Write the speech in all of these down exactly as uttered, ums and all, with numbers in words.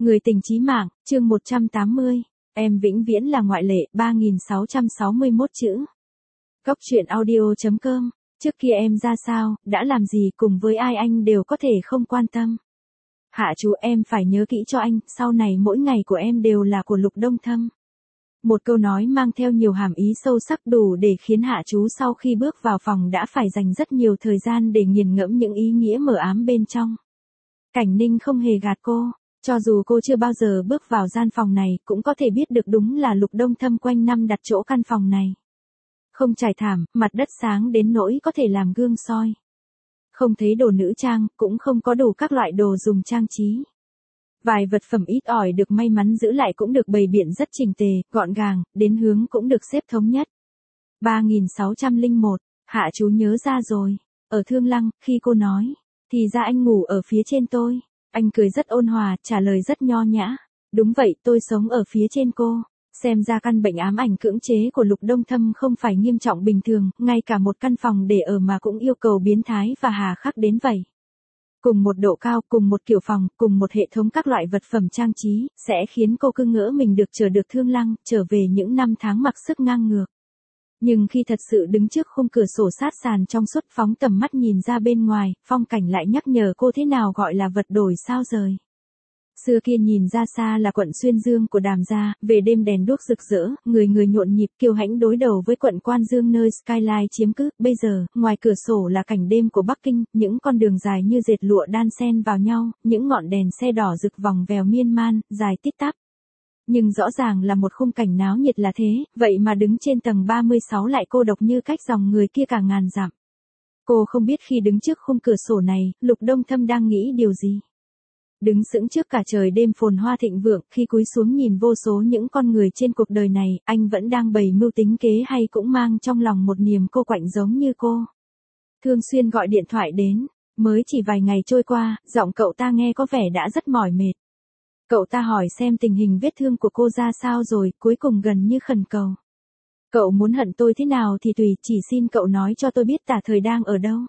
Người tình chí mạng, chương một trăm tám mươi. Em vĩnh viễn là ngoại lệ, ba nghìn sáu trăm sáu mươi mốt chữ. Góc truyện audio chấm com. Trước kia em ra sao, đã làm gì cùng với ai anh đều có thể không quan tâm. Hạ chú, em phải nhớ kỹ cho anh, sau này mỗi ngày của em đều là của Lục Đông Thâm. Một câu nói mang theo nhiều hàm ý sâu sắc đủ để khiến Hạ chú sau khi bước vào phòng đã phải dành rất nhiều thời gian để nghiền ngẫm những ý nghĩa mờ ám bên trong. Cảnh Ninh không hề gạt cô. Cho dù cô chưa bao giờ bước vào gian phòng này, cũng có thể biết được đúng là Lục Đông Thâm quanh năm đặt chỗ căn phòng này. Không trải thảm, mặt đất sáng đến nỗi có thể làm gương soi. Không thấy đồ nữ trang, cũng không có đủ các loại đồ dùng trang trí. Vài vật phẩm ít ỏi được may mắn giữ lại cũng được bày biện rất chỉnh tề, gọn gàng, đến hướng cũng được xếp thống nhất. ba nghìn sáu trăm lẻ một, Hạ chú nhớ ra rồi. Ở Thương Lăng, khi cô nói, thì ra anh ngủ ở phía trên tôi. Anh cười rất ôn hòa, trả lời rất nho nhã. Đúng vậy, tôi sống ở phía trên cô. Xem ra căn bệnh ám ảnh cưỡng chế của Lục Đông Thâm không phải nghiêm trọng bình thường, ngay cả một căn phòng để ở mà cũng yêu cầu biến thái và hà khắc đến vậy. Cùng một độ cao, cùng một kiểu phòng, cùng một hệ thống các loại vật phẩm trang trí, sẽ khiến cô cứ ngỡ mình được chờ được Thương Lăng, trở về những năm tháng mặc sức ngang ngược. Nhưng khi thật sự đứng trước khung cửa sổ sát sàn trong suốt phóng tầm mắt nhìn ra bên ngoài, phong cảnh lại nhắc nhở cô thế nào gọi là vật đổi sao rời. Xưa kia nhìn ra xa là quận Xuyên Dương của Đàm gia, về đêm đèn đuốc rực rỡ, người người nhộn nhịp kiêu hãnh đối đầu với quận Quan Dương nơi skyline chiếm cứ. Bây giờ, ngoài cửa sổ là cảnh đêm của Bắc Kinh, những con đường dài như dệt lụa đan xen vào nhau, những ngọn đèn xe đỏ rực vòng vèo miên man, dài tít tắp. Nhưng rõ ràng là một khung cảnh náo nhiệt là thế, vậy mà đứng trên tầng ba mươi sáu lại cô độc như cách dòng người kia cả ngàn dặm. Cô không biết khi đứng trước khung cửa sổ này, Lục Đông Thâm đang nghĩ điều gì. Đứng sững trước cả trời đêm phồn hoa thịnh vượng, khi cúi xuống nhìn vô số những con người trên cuộc đời này, anh vẫn đang bày mưu tính kế hay cũng mang trong lòng một niềm cô quạnh giống như cô. Thường xuyên gọi điện thoại đến, mới chỉ vài ngày trôi qua, giọng cậu ta nghe có vẻ đã rất mỏi mệt. Cậu ta hỏi xem tình hình vết thương của cô ra sao rồi, cuối cùng gần như khẩn cầu. Cậu muốn hận tôi thế nào thì tùy, chỉ xin cậu nói cho tôi biết tả thời đang ở đâu.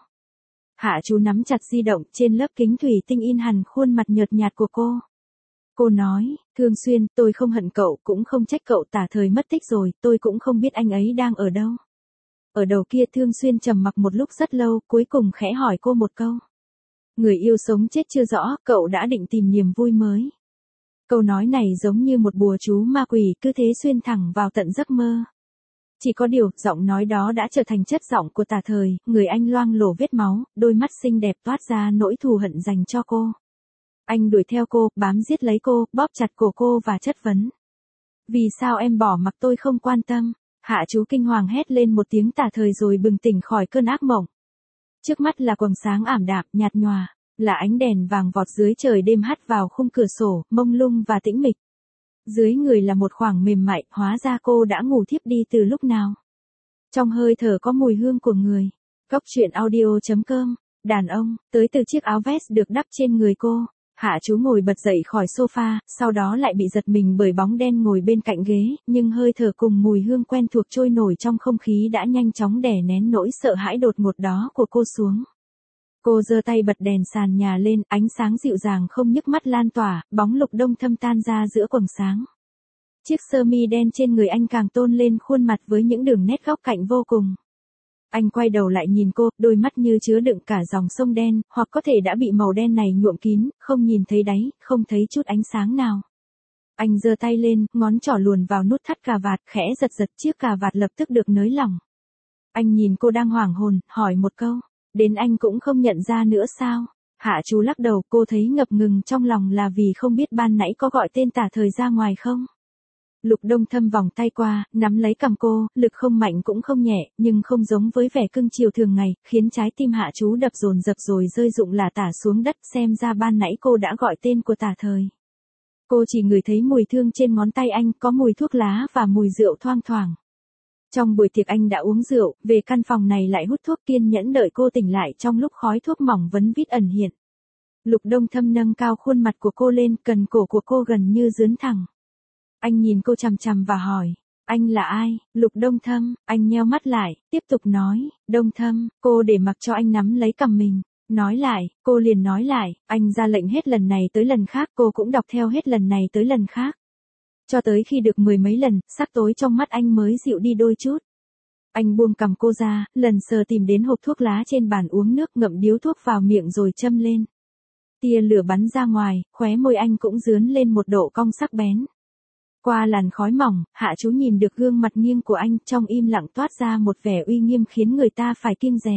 Hạ chú nắm chặt di động, trên lớp kính thủy tinh in hẳn khuôn mặt nhợt nhạt của cô. Cô nói, Thương Xuyên, tôi không hận cậu, cũng không trách cậu, tả thời mất tích rồi, tôi cũng không biết anh ấy đang ở đâu. Ở đầu kia Thương Xuyên trầm mặc một lúc rất lâu, cuối cùng khẽ hỏi cô một câu. Người yêu sống chết chưa rõ, cậu đã định tìm niềm vui mới. Câu nói này giống như một bùa chú ma quỷ, cứ thế xuyên thẳng vào tận giấc mơ. Chỉ có điều, giọng nói đó đã trở thành chất giọng của tả thời, người anh loang lổ vết máu, đôi mắt xinh đẹp toát ra nỗi thù hận dành cho cô. Anh đuổi theo cô, bám giết lấy cô, bóp chặt cổ cô và chất vấn. Vì sao em bỏ mặc tôi không quan tâm? Hạ chú kinh hoàng hét lên một tiếng tả thời rồi bừng tỉnh khỏi cơn ác mộng. Trước mắt là quầng sáng ảm đạm, nhạt nhòa, là ánh đèn vàng vọt dưới trời đêm hắt vào khung cửa sổ, mông lung và tĩnh mịch. Dưới người là một khoảng mềm mại, hóa ra cô đã ngủ thiếp đi từ lúc nào. Trong hơi thở có mùi hương của người. Góc truyện audio chấm com. Đàn ông, tới từ chiếc áo vest được đắp trên người cô. Hạ chú ngồi bật dậy khỏi sofa, sau đó lại bị giật mình bởi bóng đen ngồi bên cạnh ghế, nhưng hơi thở cùng mùi hương quen thuộc trôi nổi trong không khí đã nhanh chóng đè nén nỗi sợ hãi đột ngột đó của cô xuống. Cô giơ tay bật đèn sàn nhà lên, ánh sáng dịu dàng không nhức mắt lan tỏa, bóng Lục Đông Thâm tan ra giữa quầng sáng. Chiếc sơ mi đen trên người anh càng tôn lên khuôn mặt với những đường nét góc cạnh vô cùng. Anh quay đầu lại nhìn cô, đôi mắt như chứa đựng cả dòng sông đen, hoặc có thể đã bị màu đen này nhuộm kín, không nhìn thấy đáy, không thấy chút ánh sáng nào. Anh giơ tay lên, ngón trỏ luồn vào nút thắt cà vạt, khẽ giật giật, chiếc cà vạt lập tức được nới lỏng. Anh nhìn cô đang hoảng hồn, hỏi một câu. Đến anh cũng không nhận ra nữa sao? Hạ chú lắc đầu, cô thấy ngập ngừng trong lòng là vì không biết ban nãy có gọi tên tả thời ra ngoài không? Lục Đông Thâm vòng tay qua, nắm lấy cằm cô, lực không mạnh cũng không nhẹ, nhưng không giống với vẻ cưng chiều thường ngày, khiến trái tim hạ chú đập dồn dập rồi rơi rụng lả tả xuống đất, xem ra ban nãy cô đã gọi tên của tả thời. Cô chỉ ngửi thấy mùi thương trên ngón tay anh, có mùi thuốc lá và mùi rượu thoang thoảng. Trong buổi tiệc anh đã uống rượu, về căn phòng này lại hút thuốc, kiên nhẫn đợi cô tỉnh lại trong lúc khói thuốc mỏng vấn vít ẩn hiện. Lục Đông Thâm nâng cao khuôn mặt của cô lên, cần cổ của cô gần như dướn thẳng. Anh nhìn cô chằm chằm và hỏi, anh là ai? Lục Đông Thâm, anh nheo mắt lại, tiếp tục nói, Đông Thâm, cô để mặc cho anh nắm lấy cằm mình. Nói lại, cô liền nói lại, anh ra lệnh hết lần này tới lần khác, cô cũng đọc theo hết lần này tới lần khác. Cho tới khi được mười mấy lần, sắc tối trong mắt anh mới dịu đi đôi chút. Anh buông cằm cô ra, lần sờ tìm đến hộp thuốc lá trên bàn uống nước, ngậm điếu thuốc vào miệng rồi châm lên. Tia lửa bắn ra ngoài, khóe môi anh cũng dướn lên một độ cong sắc bén. Qua làn khói mỏng, Hạ Chú nhìn được gương mặt nghiêng của anh, trong im lặng toát ra một vẻ uy nghiêm khiến người ta phải kiêng dè.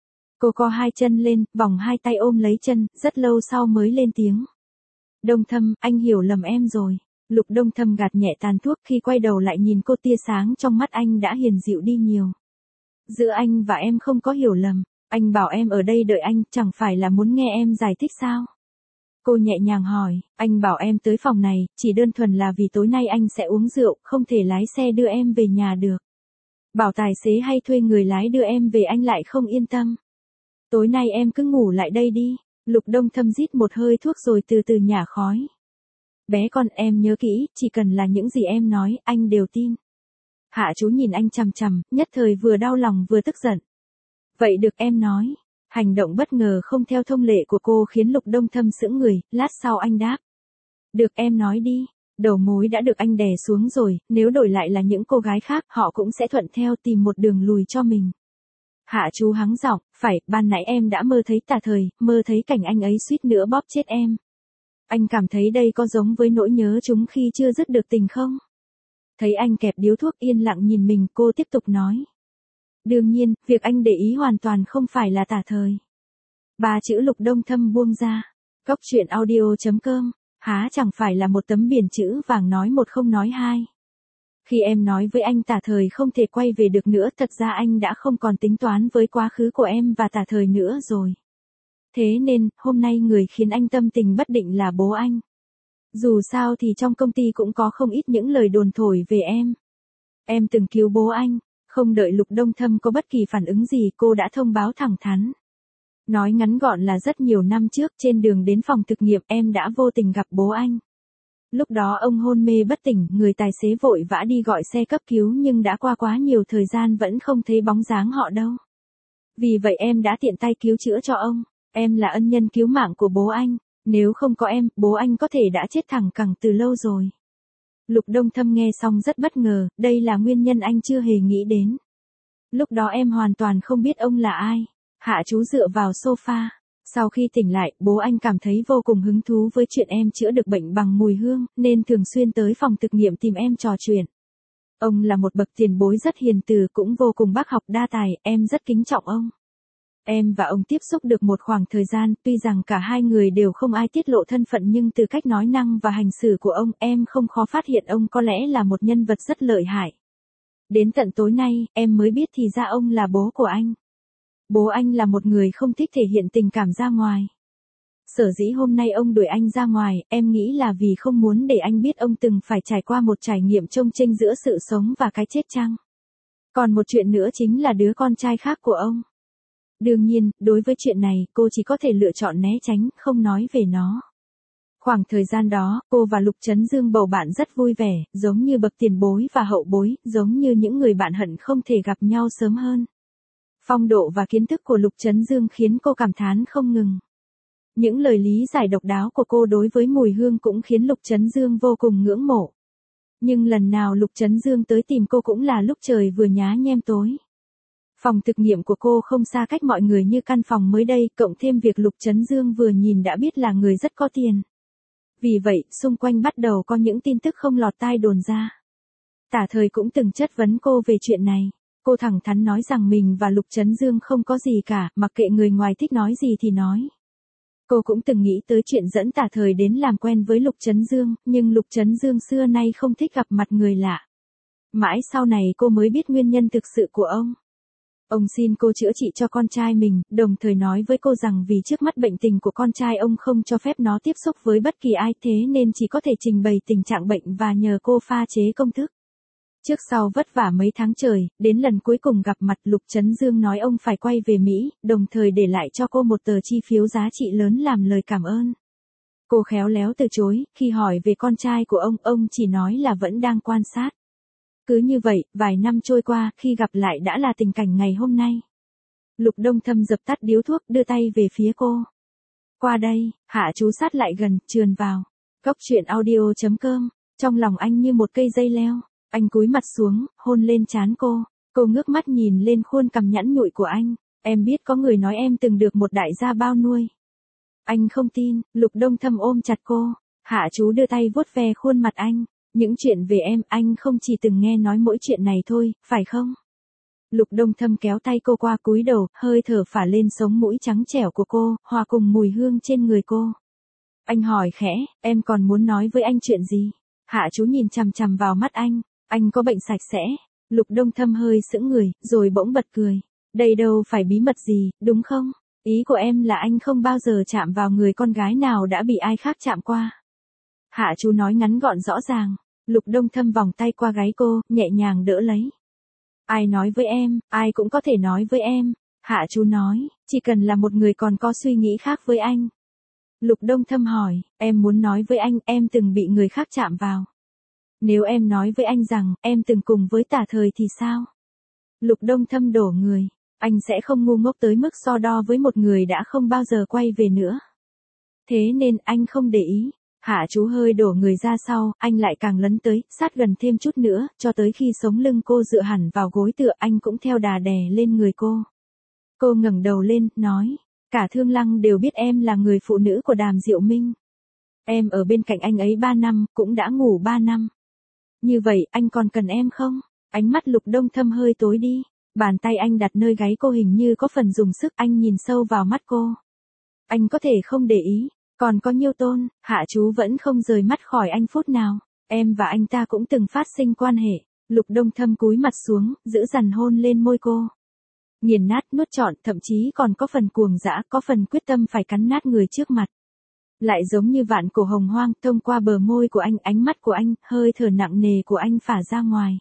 Cô co hai chân lên, vòng hai tay ôm lấy chân, rất lâu sau mới lên tiếng. Đông Thâm, anh hiểu lầm em rồi. Lục Đông Thâm gạt nhẹ tàn thuốc, khi quay đầu lại nhìn cô, tia sáng trong mắt anh đã hiền dịu đi nhiều. Giữa anh và em không có hiểu lầm, anh bảo em ở đây đợi anh, chẳng phải là muốn nghe em giải thích sao? Cô nhẹ nhàng hỏi, anh bảo em tới phòng này, chỉ đơn thuần là vì tối nay anh sẽ uống rượu, không thể lái xe đưa em về nhà được. Bảo tài xế hay thuê người lái đưa em về anh lại không yên tâm. Tối nay em cứ ngủ lại đây đi. Lục Đông Thâm rít một hơi thuốc rồi từ từ nhả khói. Bé con, em nhớ kỹ, chỉ cần là những gì em nói, anh đều tin. Hạ Chú nhìn anh chằm chằm, nhất thời vừa đau lòng vừa tức giận. Vậy được, em nói. Hành động bất ngờ không theo thông lệ của cô khiến Lục Đông Thâm sững người, lát sau anh đáp. Được, em nói đi. Đầu mối đã được anh đè xuống rồi, nếu đổi lại là những cô gái khác, họ cũng sẽ thuận theo tìm một đường lùi cho mình. Hạ Chú hắng giọng, phải, ban nãy em đã mơ thấy Tả Thời, mơ thấy cảnh anh ấy suýt nữa bóp chết em. Anh cảm thấy đây có giống với nỗi nhớ chúng khi chưa dứt được tình không? Thấy anh kẹp điếu thuốc yên lặng nhìn mình, cô tiếp tục nói. Đương nhiên, việc anh để ý hoàn toàn không phải là Tả Thời. Ba chữ Lục Đông Thâm buông ra. Góc truyện audio chấm com, há chẳng phải là một tấm biển chữ vàng nói một không nói hai. Khi em nói với anh Tả Thời không thể quay về được nữa, thật ra anh đã không còn tính toán với quá khứ của em và Tả Thời nữa rồi. Thế nên, hôm nay người khiến anh tâm tình bất định là bố anh. Dù sao thì trong công ty cũng có không ít những lời đồn thổi về em. Em từng cứu bố anh. Không đợi Lục Đông Thâm có bất kỳ phản ứng gì, cô đã thông báo thẳng thắn. Nói ngắn gọn là rất nhiều năm trước, trên đường đến phòng thực nghiệm, em đã vô tình gặp bố anh. Lúc đó ông hôn mê bất tỉnh, người tài xế vội vã đi gọi xe cấp cứu nhưng đã qua quá nhiều thời gian vẫn không thấy bóng dáng họ đâu. Vì vậy em đã tiện tay cứu chữa cho ông. Em là ân nhân cứu mạng của bố anh. Nếu không có em, bố anh có thể đã chết thẳng cẳng từ lâu rồi. Lục Đông Thâm nghe xong rất bất ngờ, đây là nguyên nhân anh chưa hề nghĩ đến. Lúc đó em hoàn toàn không biết ông là ai. Hạ Chú dựa vào sofa. Sau khi tỉnh lại, bố anh cảm thấy vô cùng hứng thú với chuyện em chữa được bệnh bằng mùi hương, nên thường xuyên tới phòng thực nghiệm tìm em trò chuyện. Ông là một bậc tiền bối rất hiền từ, cũng vô cùng bác học đa tài, em rất kính trọng ông. Em và ông tiếp xúc được một khoảng thời gian, tuy rằng cả hai người đều không ai tiết lộ thân phận nhưng từ cách nói năng và hành xử của ông, em không khó phát hiện ông có lẽ là một nhân vật rất lợi hại. Đến tận tối nay, em mới biết thì ra ông là bố của anh. Bố anh là một người không thích thể hiện tình cảm ra ngoài. Sở dĩ hôm nay ông đuổi anh ra ngoài, em nghĩ là vì không muốn để anh biết ông từng phải trải qua một trải nghiệm chông chênh giữa sự sống và cái chết chăng. Còn một chuyện nữa chính là đứa con trai khác của ông. Đương nhiên, đối với chuyện này, cô chỉ có thể lựa chọn né tránh, không nói về nó. Khoảng thời gian đó, cô và Lục Trấn Dương bầu bạn rất vui vẻ, giống như bậc tiền bối và hậu bối, giống như những người bạn hận không thể gặp nhau sớm hơn. Phong độ và kiến thức của Lục Trấn Dương khiến cô cảm thán không ngừng. Những lời lý giải độc đáo của cô đối với mùi hương cũng khiến Lục Trấn Dương vô cùng ngưỡng mộ. Nhưng lần nào Lục Trấn Dương tới tìm cô cũng là lúc trời vừa nhá nhem tối. Phòng thực nghiệm của cô không xa cách mọi người như căn phòng mới đây, cộng thêm việc Lục Trấn Dương vừa nhìn đã biết là người rất có tiền. Vì vậy, xung quanh bắt đầu có những tin tức không lọt tai đồn ra. Tả Thời cũng từng chất vấn cô về chuyện này. Cô thẳng thắn nói rằng mình và Lục Trấn Dương không có gì cả, mặc kệ người ngoài thích nói gì thì nói. Cô cũng từng nghĩ tới chuyện dẫn Tả Thời đến làm quen với Lục Trấn Dương, nhưng Lục Trấn Dương xưa nay không thích gặp mặt người lạ. Mãi sau này cô mới biết nguyên nhân thực sự của ông. Ông xin cô chữa trị cho con trai mình, đồng thời nói với cô rằng vì trước mắt bệnh tình của con trai ông không cho phép nó tiếp xúc với bất kỳ ai, thế nên chỉ có thể trình bày tình trạng bệnh và nhờ cô pha chế công thức. Trước sau vất vả mấy tháng trời, đến lần cuối cùng gặp mặt, Lục Trấn Dương nói ông phải quay về Mỹ, đồng thời để lại cho cô một tờ chi phiếu giá trị lớn làm lời cảm ơn. Cô khéo léo từ chối, khi hỏi về con trai của ông, ông chỉ nói là vẫn đang quan sát. Cứ như vậy, vài năm trôi qua, khi gặp lại đã là tình cảnh ngày hôm nay. Lục Đông Thâm dập tắt điếu thuốc, đưa tay về phía cô. Qua đây, Hạ Chú sát lại gần, trườn vào. Cốc truyện audio chấm com, trong lòng anh như một cây dây leo, anh cúi mặt xuống, hôn lên trán cô. Cô ngước mắt nhìn lên khuôn cằm nhẵn nhụi của anh. Em biết có người nói em từng được một đại gia bao nuôi. Anh không tin. Lục Đông Thâm ôm chặt cô. Hạ Chú đưa tay vuốt ve khuôn mặt anh. Những chuyện về em, anh không chỉ từng nghe nói mỗi chuyện này thôi, phải không? Lục Đông Thâm kéo tay cô qua cúi đầu, hơi thở phả lên sống mũi trắng trẻo của cô, hòa cùng mùi hương trên người cô. Anh hỏi khẽ, em còn muốn nói với anh chuyện gì? Hạ Chú nhìn chằm chằm vào mắt anh. Anh có bệnh sạch sẽ. Lục Đông Thâm hơi sững người, rồi bỗng bật cười. Đây đâu phải bí mật gì, đúng không? Ý của em là anh không bao giờ chạm vào người con gái nào đã bị ai khác chạm qua. Hạ Chú nói ngắn gọn rõ ràng. Lục Đông Thâm vòng tay qua gáy cô, nhẹ nhàng đỡ lấy. Ai nói với em, ai cũng có thể nói với em. Hạ Chú nói, chỉ cần là một người còn có suy nghĩ khác với anh. Lục Đông Thâm hỏi, em muốn nói với anh em từng bị người khác chạm vào. Nếu em nói với anh rằng em từng cùng với Tả Thời thì sao? Lục Đông Thâm đổ người. Anh sẽ không ngu ngốc tới mức so đo với một người đã không bao giờ quay về nữa. Thế nên anh không để ý. Hạ Chú hơi đổ người ra sau, anh lại càng lấn tới, sát gần thêm chút nữa, cho tới khi sống lưng cô dựa hẳn vào gối tựa, anh cũng theo đà đè lên người cô. Cô ngẩng đầu lên, nói, cả Thương Lăng đều biết em là người phụ nữ của Đàm Diệu Minh. Em ở bên cạnh anh ấy ba năm, cũng đã ngủ ba năm. Như vậy, anh còn cần em không? Ánh mắt Lục Đông Thâm hơi tối đi. Bàn tay anh đặt nơi gáy cô hình như có phần dùng sức, anh nhìn sâu vào mắt cô. Anh có thể không để ý, còn có Nhiêu Tôn. Hạ Chú vẫn không rời mắt khỏi anh phút nào. Em và anh ta cũng từng phát sinh quan hệ. Lục Đông Thâm cúi mặt xuống, giữ dằn hôn lên môi cô. Nghiền nát, nuốt trọn, thậm chí còn có phần cuồng dã, có phần quyết tâm phải cắn nát người trước mặt. Lại giống như vạn cổ hồng hoang, thông qua bờ môi của anh, ánh mắt của anh, hơi thở nặng nề của anh phả ra ngoài.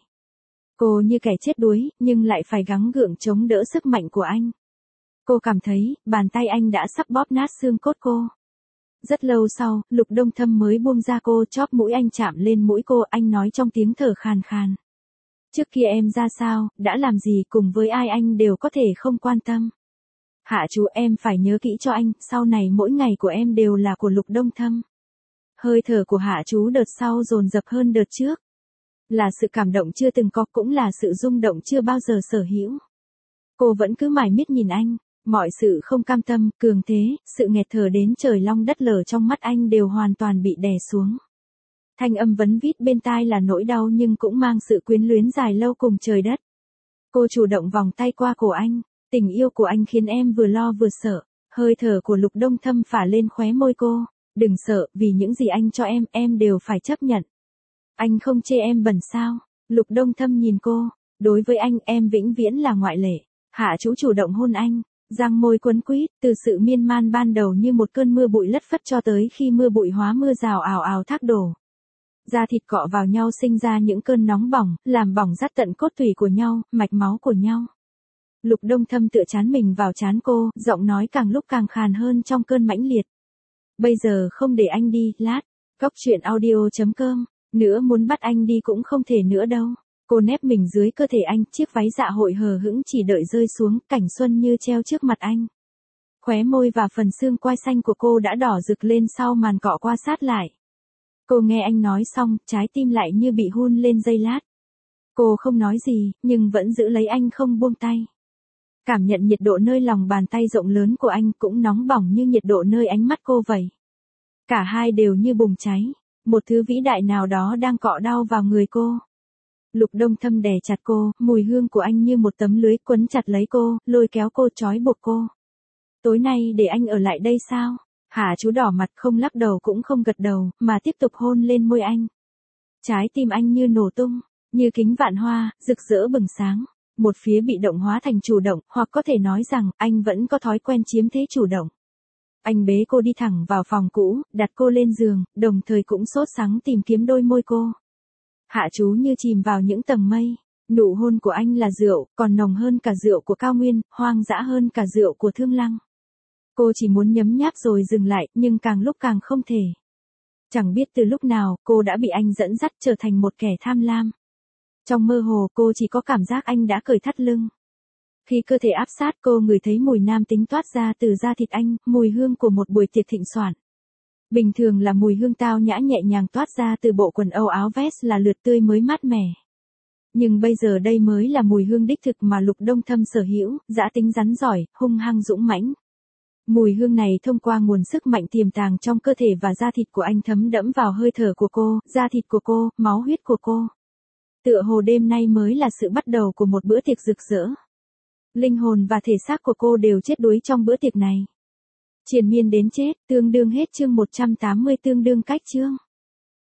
Cô như kẻ chết đuối, nhưng lại phải gắng gượng chống đỡ sức mạnh của anh. Cô cảm thấy, bàn tay anh đã sắp bóp nát xương cốt cô. Rất lâu sau, Lục Đông Thâm mới buông ra cô, chóp mũi anh chạm lên mũi cô, anh nói trong tiếng thở khàn khàn. Trước kia em ra sao, đã làm gì, cùng với ai anh đều có thể không quan tâm. Hạ Chú, em phải nhớ kỹ cho anh, sau này mỗi ngày của em đều là của Lục Đông Thâm. Hơi thở của Hạ Chú đợt sau dồn dập hơn đợt trước. Là sự cảm động chưa từng có, cũng là sự rung động chưa bao giờ sở hữu. Cô vẫn cứ mải miết nhìn anh, mọi sự không cam tâm, cường thế, sự nghẹt thở đến trời long đất lở trong mắt anh đều hoàn toàn bị đè xuống. Thanh âm vấn vít bên tai là nỗi đau nhưng cũng mang sự quyến luyến dài lâu cùng trời đất. Cô chủ động vòng tay qua cổ anh, tình yêu của anh khiến em vừa lo vừa sợ. Hơi thở của Lục Đông Thâm phả lên khóe môi cô. Đừng sợ, vì những gì anh cho em, em đều phải chấp nhận. Anh không chê em bẩn sao? Lục Đông Thâm nhìn cô. Đối với anh, em vĩnh viễn là ngoại lệ. Hạ Chú chủ động hôn anh, răng môi quấn quýt, từ sự miên man ban đầu như một cơn mưa bụi lất phất cho tới khi mưa bụi hóa mưa rào ào ào thác đổ. Da thịt cọ vào nhau sinh ra những cơn nóng bỏng, làm bỏng rát tận cốt tủy của nhau, mạch máu của nhau. Lục Đông Thâm tựa chán mình vào chán cô, giọng nói càng lúc càng khàn hơn trong cơn mãnh liệt. Bây giờ không để anh đi, lát. Cốc truyện audio chấm com. Nữa muốn bắt anh đi cũng không thể nữa đâu. Cô nép mình dưới cơ thể anh, chiếc váy dạ hội hờ hững chỉ đợi rơi xuống, cảnh xuân như treo trước mặt anh. Khóe môi và phần xương quai xanh của cô đã đỏ rực lên sau màn cọ qua sát lại. Cô nghe anh nói xong, trái tim lại như bị hun lên giây lát. Cô không nói gì, nhưng vẫn giữ lấy anh không buông tay. Cảm nhận nhiệt độ nơi lòng bàn tay rộng lớn của anh cũng nóng bỏng như nhiệt độ nơi ánh mắt cô vậy. Cả hai đều như bùng cháy, một thứ vĩ đại nào đó đang cọ đau vào người cô. Lục Đông Thâm đè chặt cô, mùi hương của anh như một tấm lưới quấn chặt lấy cô, lôi kéo cô, trói buộc cô. Tối nay để anh ở lại đây sao? Hạ Chú đỏ mặt, không lắc đầu cũng không gật đầu, mà tiếp tục hôn lên môi anh. Trái tim anh như nổ tung, như kính vạn hoa, rực rỡ bừng sáng. Một phía bị động hóa thành chủ động, hoặc có thể nói rằng, anh vẫn có thói quen chiếm thế chủ động. Anh bế cô đi thẳng vào phòng cũ, đặt cô lên giường, đồng thời cũng sốt sắng tìm kiếm đôi môi cô. Hạ Chú như chìm vào những tầng mây. Nụ hôn của anh là rượu, còn nồng hơn cả rượu của cao nguyên, hoang dã hơn cả rượu của Thương Lăng. Cô chỉ muốn nhấm nháp rồi dừng lại, nhưng càng lúc càng không thể. Chẳng biết từ lúc nào, cô đã bị anh dẫn dắt trở thành một kẻ tham lam. Trong mơ hồ cô chỉ có cảm giác anh đã cởi thắt lưng. Khi cơ thể áp sát cô ngửi thấy mùi nam tính toát ra từ da thịt anh, mùi hương của một buổi tiệc thịnh soạn. Bình thường là mùi hương tao nhã nhẹ nhàng toát ra từ bộ quần âu áo vest là lượt tươi mới mát mẻ. Nhưng bây giờ đây mới là mùi hương đích thực mà Lục Đông Thâm sở hữu, dã tính rắn giỏi, hung hăng dũng mãnh. Mùi hương này thông qua nguồn sức mạnh tiềm tàng trong cơ thể và da thịt của anh thấm đẫm vào hơi thở của cô, da thịt của cô, máu huyết của cô. Tựa hồ đêm nay mới là sự bắt đầu của một bữa tiệc rực rỡ. Linh hồn và thể xác của cô đều chết đuối trong bữa tiệc này. Triền miên đến chết, tương đương hết chương một trăm tám mươi tương đương cách chương.